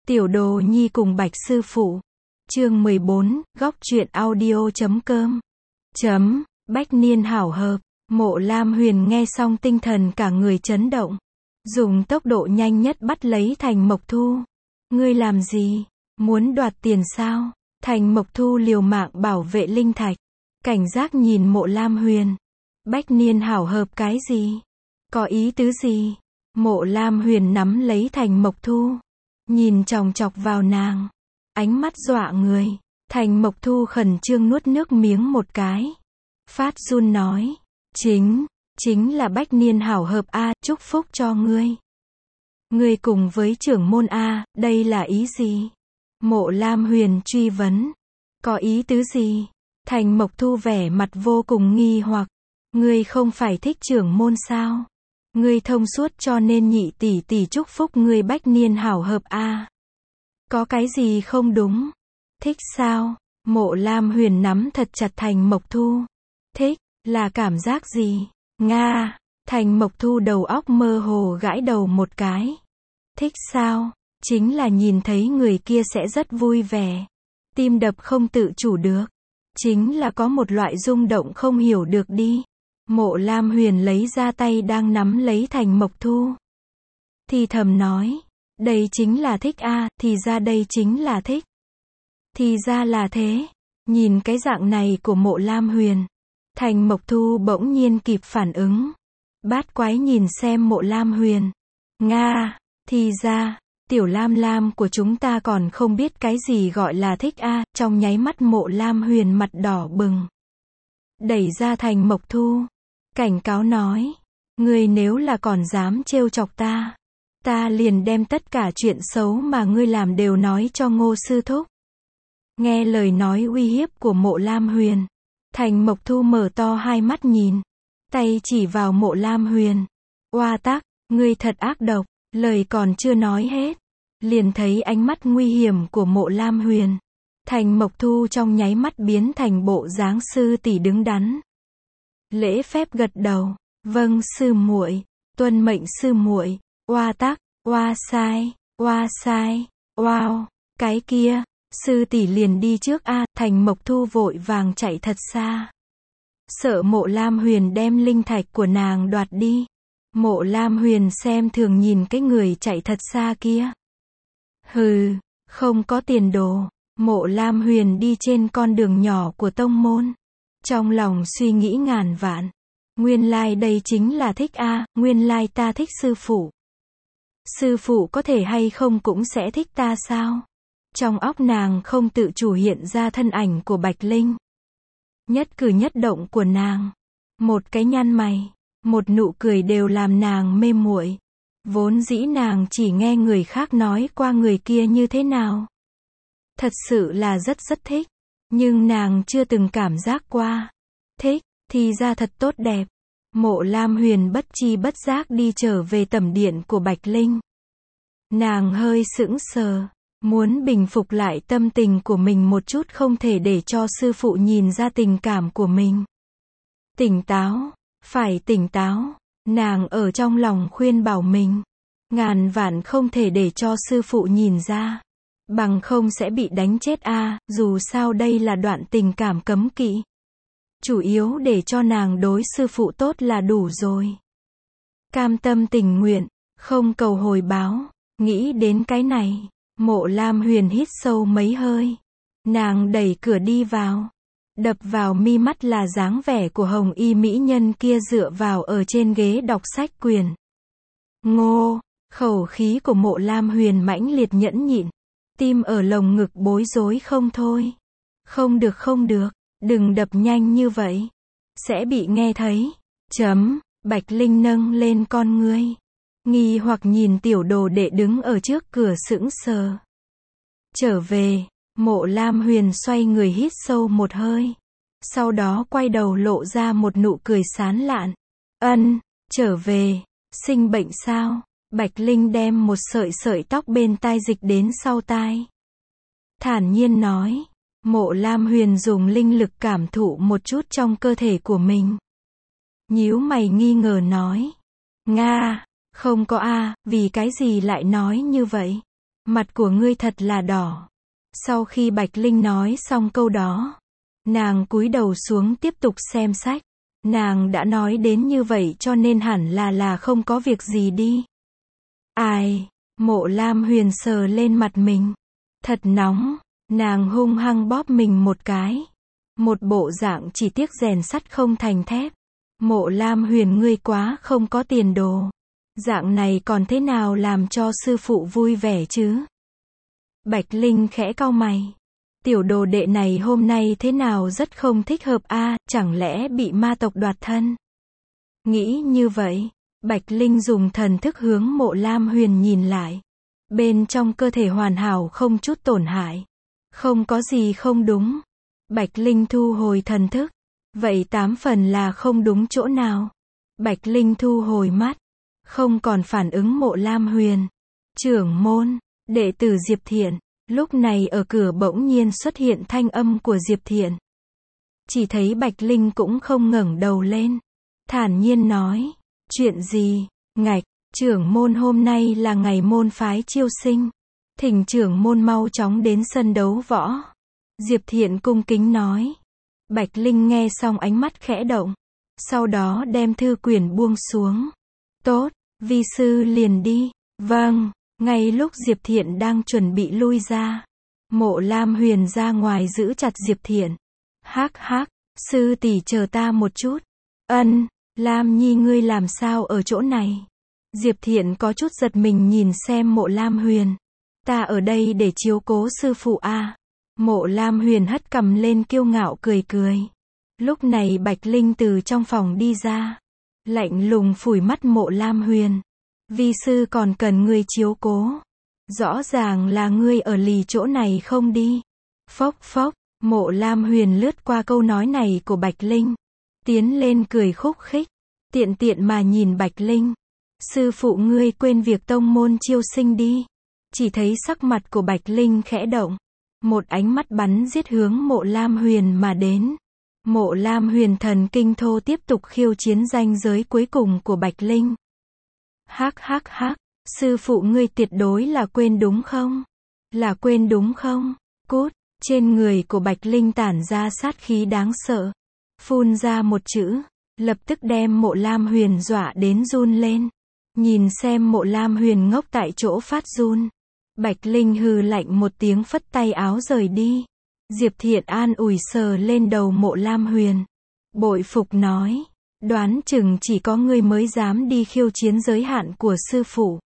Tiểu Đồ Nhi cùng Bạch sư phụ. Chương 14, góc truyện audio.com. Bách niên hảo hợp. Mộ Lam Huyền nghe xong tinh thần cả người chấn động. Dùng tốc độ nhanh nhất bắt lấy Thành Mộc Thu. Ngươi làm gì? Muốn đoạt tiền sao? Thành Mộc Thu liều mạng bảo vệ linh thạch. Cảnh giác nhìn Mộ Lam Huyền. Bách niên hảo hợp cái gì? Có ý tứ gì? Mộ Lam Huyền nắm lấy Thành Mộc Thu. Nhìn chòng chọc vào nàng. Ánh mắt dọa người. Thành Mộc Thu khẩn trương nuốt nước miếng một cái. Phát run nói. Chính là bách niên hảo hợp a, chúc phúc cho ngươi. Ngươi cùng với trưởng môn a, đây là ý gì? Mộ Lam Huyền truy vấn. Có ý tứ gì? Thành Mộc Thu vẻ mặt vô cùng nghi hoặc. Ngươi không phải thích trưởng môn sao? Ngươi thông suốt cho nên nhị tỷ tỷ chúc phúc ngươi bách niên hảo hợp a. Có cái gì không đúng? Thích sao? Mộ Lam Huyền nắm thật chặt Thành Mộc Thu. Thích, là cảm giác gì? Nga. Thành Mộc Thu đầu óc mơ hồ gãi đầu một cái. Thích sao? Chính là nhìn thấy người kia sẽ rất vui vẻ. Tim đập không tự chủ được. Chính là có một loại rung động không hiểu được đi. Mộ Lam Huyền lấy ra tay đang nắm lấy Thành Mộc Thu. Thì thầm nói. Đây chính là thích a, thì ra đây chính là thích. Thì ra là thế. Nhìn cái dạng này của Mộ Lam Huyền. Thành Mộc Thu bỗng nhiên kịp phản ứng. Bát quái nhìn xem Mộ Lam Huyền. Nga, thì ra, tiểu Lam Lam của chúng ta còn không biết cái gì gọi là thích a. Trong nháy mắt Mộ Lam Huyền mặt đỏ bừng. Đẩy ra Thành Mộc Thu. Cảnh cáo nói. Ngươi nếu là còn dám trêu chọc ta. Ta liền đem tất cả chuyện xấu mà ngươi làm đều nói cho Ngô sư thúc. Nghe lời nói uy hiếp của Mộ Lam Huyền. Thành Mộc Thu mở to hai mắt nhìn. Tay chỉ vào Mộ Lam Huyền. Oa tắc, ngươi thật ác độc. Lời còn chưa nói hết. Liền thấy ánh mắt nguy hiểm của Mộ Lam Huyền. Thành Mộc Thu trong nháy mắt biến thành bộ dáng sư tỷ đứng đắn. Lễ phép gật đầu. Vâng sư muội, tuân mệnh sư muội. Oa tắc, oa sai, wow, cái kia, sư tỷ liền đi trước a. Thành Mộc Thu vội vàng chạy thật xa. Sợ Mộ Lam Huyền đem linh thạch của nàng đoạt đi. Mộ Lam Huyền xem thường nhìn cái người chạy thật xa kia. Hừ, không có tiền đồ. Mộ Lam Huyền đi trên con đường nhỏ của tông môn. Trong lòng suy nghĩ ngàn vạn. Nguyên lai đây chính là thích a, nguyên lai ta thích sư phụ. Sư phụ có thể hay không cũng sẽ thích ta sao? Trong óc nàng không tự chủ hiện ra thân ảnh của Bạch Linh. Nhất cử nhất động của nàng. Một cái nhăn mày, một nụ cười đều làm nàng mê muội. Vốn dĩ nàng chỉ nghe người khác nói qua người kia như thế nào. Thật sự là rất thích. Nhưng nàng chưa từng cảm giác qua. Thích, thì ra thật tốt đẹp. Mộ Lam Huyền bất chi bất giác đi trở về tẩm điện của Bạch Linh. Nàng hơi sững sờ. Muốn bình phục lại tâm tình của mình một chút không thể để cho sư phụ nhìn ra tình cảm của mình. Tỉnh táo, phải tỉnh táo. Nàng ở trong lòng khuyên bảo mình. Ngàn vạn không thể để cho sư phụ nhìn ra. Bằng không sẽ bị đánh chết a, dù sao đây là đoạn tình cảm cấm kỵ. Chủ yếu để cho nàng đối sư phụ tốt là đủ rồi. Cam tâm tình nguyện, không cầu hồi báo. Nghĩ đến cái này, Mộ Lam Huyền hít sâu mấy hơi. Nàng đẩy cửa đi vào. Đập vào mi mắt là dáng vẻ của hồng y mỹ nhân kia dựa vào ở trên ghế đọc sách quyển. Ngô, khẩu khí của Mộ Lam Huyền mãnh liệt nhẫn nhịn. Tim ở lồng ngực bối rối không thôi. Không được, đừng đập nhanh như vậy. Sẽ bị nghe thấy. Bạch Linh nâng lên con ngươi. Nghi hoặc nhìn tiểu đồ đệ đứng ở trước cửa sững sờ. Trở về, Mộ Lam Huyền xoay người hít sâu một hơi. Sau đó quay đầu lộ ra một nụ cười sán lạn. Trở về, sinh bệnh sao? Bạch Linh đem một sợi tóc bên tai dịch đến sau tai. Thản nhiên nói. Mộ Lam Huyền dùng linh lực cảm thụ một chút trong cơ thể của mình. Nhíu mày nghi ngờ nói. Nga, không có a, vì cái gì lại nói như vậy? Mặt của ngươi thật là đỏ. Sau khi Bạch Linh nói xong câu đó, nàng cúi đầu xuống tiếp tục xem sách. Nàng đã nói đến như vậy cho nên hẳn là không có việc gì đi. Ai, Mộ Lam Huyền sờ lên mặt mình. Thật nóng, nàng hung hăng bóp mình một cái. Một bộ dạng chỉ tiếc rèn sắt không thành thép. Mộ Lam Huyền ngươi quá không có tiền đồ. Dạng này còn thế nào làm cho sư phụ vui vẻ chứ? Bạch Linh khẽ cau mày. Tiểu đồ đệ này hôm nay thế nào rất không thích hợp a, chẳng lẽ bị ma tộc đoạt thân? Nghĩ như vậy, Bạch Linh dùng thần thức hướng Mộ Lam Huyền nhìn lại. Bên trong cơ thể hoàn hảo không chút tổn hại. Không có gì không đúng. Bạch Linh thu hồi thần thức. Vậy 8 phần là không đúng chỗ nào? Bạch Linh thu hồi mắt. Không còn phản ứng Mộ Lam Huyền. Trưởng môn, đệ tử Diệp Thiện. Lúc này ở cửa bỗng nhiên xuất hiện thanh âm của Diệp Thiện. Chỉ thấy Bạch Linh cũng không ngẩng đầu lên. Thản nhiên nói. Chuyện gì? Ngạch, trưởng môn hôm nay là ngày môn phái chiêu sinh. Thỉnh trưởng môn mau chóng đến sân đấu võ. Diệp Thiện cung kính nói. Bạch Linh nghe xong ánh mắt khẽ động. Sau đó đem thư quyển buông xuống. Tốt, vi sư liền đi. Vâng. Ngay lúc Diệp Thiện đang chuẩn bị lui ra, Mộ Lam Huyền ra ngoài giữ chặt Diệp Thiện. Hắc hắc, sư tỷ chờ ta một chút. Ân, Lam Nhi ngươi làm sao ở chỗ này? Diệp Thiện có chút giật mình nhìn xem Mộ Lam Huyền. Ta ở đây để chiếu cố sư phụ a. Mộ Lam Huyền hất cằm lên kiêu ngạo cười cười. Lúc này Bạch Linh từ trong phòng đi ra. Lạnh lùng phủi mắt Mộ Lam Huyền. Vi sư còn cần ngươi chiếu cố. Rõ ràng là ngươi ở lì chỗ này không đi. Phốc phốc, Mộ Lam Huyền lướt qua câu nói này của Bạch Linh. Tiến lên cười khúc khích. Tiện tiện mà nhìn Bạch Linh. Sư phụ ngươi quên việc tông môn chiêu sinh đi. Chỉ thấy sắc mặt của Bạch Linh khẽ động. Một ánh mắt bắn giết hướng Mộ Lam Huyền mà đến. Mộ Lam Huyền thần kinh thô tiếp tục khiêu chiến ranh giới cuối cùng của Bạch Linh. Hắc hắc hắc, sư phụ ngươi tuyệt đối là quên đúng không? Là quên đúng không? Cút, trên người của Bạch Linh tản ra sát khí đáng sợ. Phun ra một chữ, lập tức đem Mộ Lam Huyền dọa đến run lên. Nhìn xem Mộ Lam Huyền ngốc tại chỗ phát run. Bạch Linh hừ lạnh một tiếng phất tay áo rời đi. Diệp Thiện an ủi sờ lên đầu Mộ Lam Huyền. Bội phục nói. Đoán chừng chỉ có ngươi mới dám đi khiêu chiến giới hạn của sư phụ.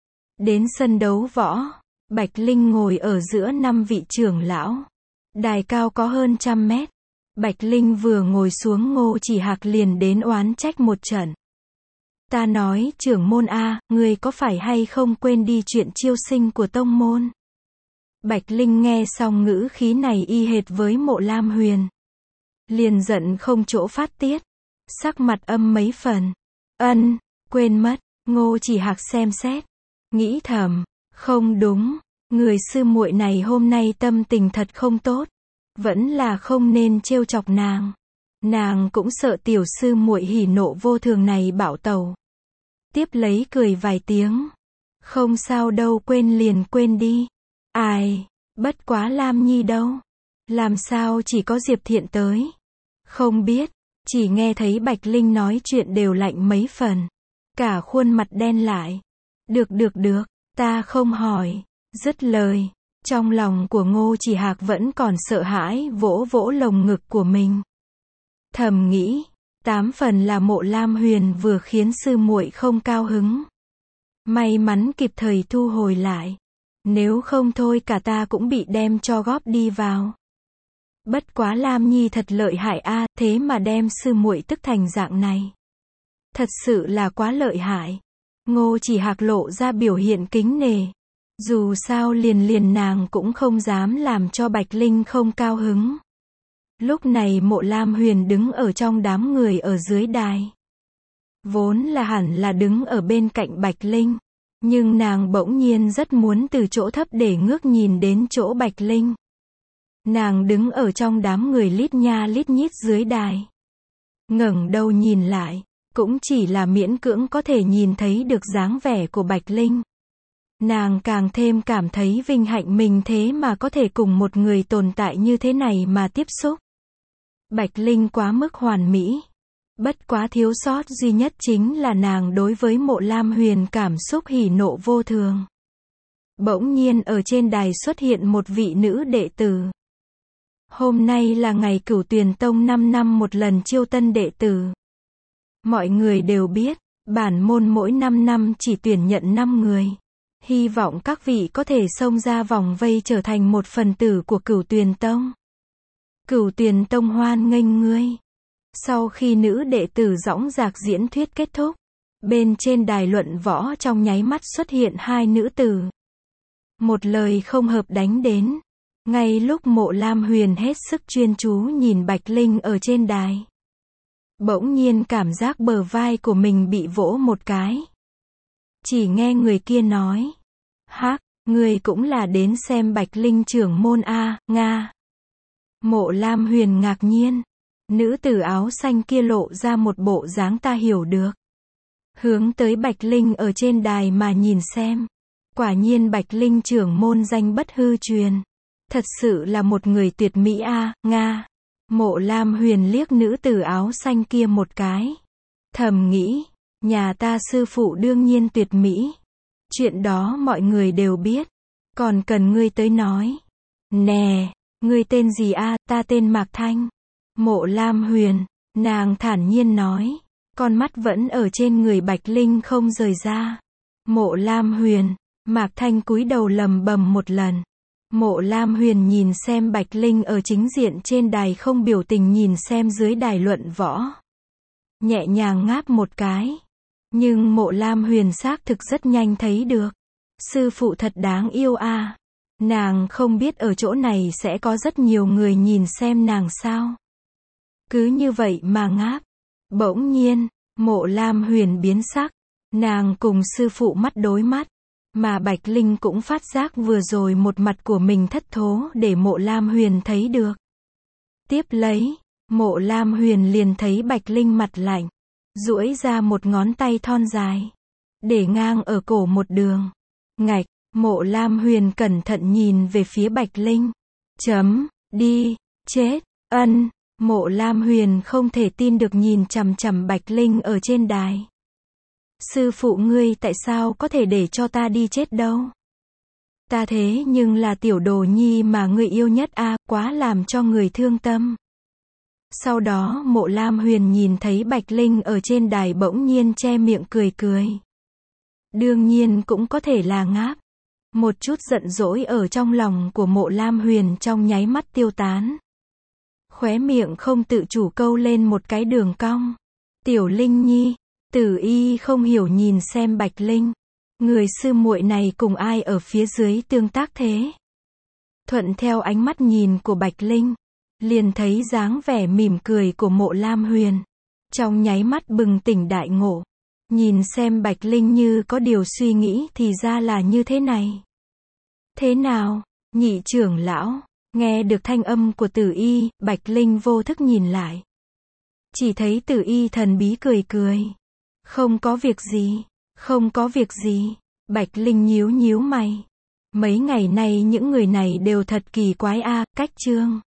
Đến sân đấu võ, Bạch Linh ngồi ở giữa 5 vị trưởng lão. Đài cao có hơn 100 mét. Bạch Linh vừa ngồi xuống Ngô Chỉ Hạc liền đến oán trách một trận. Ta nói trưởng môn a, ngươi có phải hay không quên đi chuyện chiêu sinh của tông môn? Bạch Linh nghe xong ngữ khí này y hệt với Mộ Lam Huyền. Liền giận không chỗ phát tiết. Sắc mặt âm mấy phần. Ân, quên mất. Ngô Chỉ Hạc xem xét. Nghĩ thầm, không đúng. Người sư muội này hôm nay tâm tình thật không tốt. Vẫn là không nên trêu chọc nàng. Nàng cũng sợ tiểu sư muội hỉ nộ vô thường này bảo tẩu. Tiếp lấy cười vài tiếng. Không sao đâu, quên liền quên đi. Ai, bất quá Lam Nhi đâu. Làm sao chỉ có Diệp Thiện tới. Không biết. Chỉ nghe thấy Bạch Linh nói chuyện đều lạnh mấy phần. Cả khuôn mặt đen lại. Được, ta không hỏi. Dứt lời. Trong lòng của Ngô Chỉ Hạc vẫn còn sợ hãi vỗ vỗ lồng ngực của mình. Thầm nghĩ. 8 phần là Mộ Lam Huyền vừa khiến sư muội không cao hứng. May mắn kịp thời thu hồi lại. Nếu không thôi cả ta cũng bị đem cho góp đi vào. Bất quá Lam Nhi thật lợi hại a, thế mà đem sư muội tức thành dạng này. Thật sự là quá lợi hại. Ngô Chỉ Hạc lộ ra biểu hiện kính nể. Dù sao liền nàng cũng không dám làm cho Bạch Linh không cao hứng. Lúc này Mộ Lam Huyền đứng ở trong đám người ở dưới đài. Vốn là hẳn là đứng ở bên cạnh Bạch Linh. Nhưng nàng bỗng nhiên rất muốn từ chỗ thấp để ngước nhìn đến chỗ Bạch Linh. Nàng đứng ở trong đám người lít nha lít nhít dưới đài. Ngẩng đầu nhìn lại, cũng chỉ là miễn cưỡng có thể nhìn thấy được dáng vẻ của Bạch Linh. Nàng càng thêm cảm thấy vinh hạnh mình thế mà có thể cùng một người tồn tại như thế này mà tiếp xúc. Bạch Linh quá mức hoàn mỹ. Bất quá thiếu sót duy nhất chính là nàng đối với Mộ Lam Huyền cảm xúc hỉ nộ vô thường. Bỗng nhiên ở trên đài xuất hiện một vị nữ đệ tử. Hôm nay là ngày Cửu Tuyền Tông 5 năm một lần chiêu tân đệ tử. Mọi người đều biết, bản môn mỗi 5 năm chỉ tuyển nhận 5 người. Hy vọng các vị có thể xông ra vòng vây trở thành một phần tử của Cửu Tuyền Tông. Cửu Tuyền Tông hoan nghênh ngươi. Sau khi nữ đệ tử dõng dạc diễn thuyết kết thúc, bên trên đài luận võ trong nháy mắt xuất hiện hai nữ tử. Một lời không hợp đánh đến. Ngay lúc Mộ Lam Huyền hết sức chuyên chú nhìn Bạch Linh ở trên đài, bỗng nhiên cảm giác bờ vai của mình bị vỗ một cái. Chỉ nghe người kia nói, hắc, người cũng là đến xem Bạch Linh trưởng môn a, Nga. Mộ Lam Huyền ngạc nhiên. Nữ tử áo xanh kia lộ ra một bộ dáng ta hiểu được. Hướng tới Bạch Linh ở trên đài mà nhìn xem. Quả nhiên Bạch Linh trưởng môn danh bất hư truyền. Thật sự là một người tuyệt mỹ a, Nga. Mộ Lam Huyền liếc nữ tử áo xanh kia một cái. Thầm nghĩ, nhà ta sư phụ đương nhiên tuyệt mỹ. Chuyện đó mọi người đều biết. Còn cần ngươi tới nói. Nè, ngươi tên gì a? Ta tên Mạc Thanh. Mộ Lam Huyền, nàng thản nhiên nói. Con mắt vẫn ở trên người Bạch Linh không rời ra. Mộ Lam Huyền, Mạc Thanh cúi đầu lầm bầm một lần. Mộ Lam Huyền nhìn xem Bạch Linh ở chính diện trên đài không biểu tình nhìn xem dưới đài luận võ. Nhẹ nhàng ngáp một cái. Nhưng Mộ Lam Huyền xác thực rất nhanh thấy được. Sư phụ thật đáng yêu a. Nàng không biết ở chỗ này sẽ có rất nhiều người nhìn xem nàng sao. Cứ như vậy mà ngáp. Bỗng nhiên, Mộ Lam Huyền biến sắc. Nàng cùng sư phụ mắt đối mắt. Mà Bạch Linh cũng phát giác vừa rồi một mặt của mình thất thố để Mộ Lam Huyền thấy được. Tiếp lấy, Mộ Lam Huyền liền thấy Bạch Linh mặt lạnh. Duỗi ra một ngón tay thon dài. Để ngang ở cổ một đường. Ngạch, Mộ Lam Huyền cẩn thận nhìn về phía Bạch Linh. Đi, chết, ân. Mộ Lam Huyền không thể tin được nhìn chằm chằm Bạch Linh ở trên đài. Sư phụ ngươi tại sao có thể để cho ta đi chết đâu? Ta thế nhưng là tiểu đồ nhi mà ngươi yêu nhất a, quá làm cho người thương tâm. Sau đó Mộ Lam Huyền nhìn thấy Bạch Linh ở trên đài bỗng nhiên che miệng cười cười. Đương nhiên cũng có thể là ngáp. Một chút giận dỗi ở trong lòng của Mộ Lam Huyền trong nháy mắt tiêu tán. Khóe miệng không tự chủ câu lên một cái đường cong. Tiểu Linh nhi. Tử Y không hiểu nhìn xem Bạch Linh. Người sư muội này cùng ai ở phía dưới tương tác thế? Thuận theo ánh mắt nhìn của Bạch Linh, liền thấy dáng vẻ mỉm cười của Mộ Lam Huyền. Trong nháy mắt bừng tỉnh đại ngộ. Nhìn xem Bạch Linh như có điều suy nghĩ thì ra là như thế này. Thế nào, nhị trưởng lão? Nghe được thanh âm của Tử Y, Bạch Linh vô thức nhìn lại. Chỉ thấy Tử Y thần bí cười cười. Không có việc gì, không có việc gì. Bạch Linh nhíu nhíu mày. Mấy ngày nay những người này đều thật kỳ quái a, cách chương.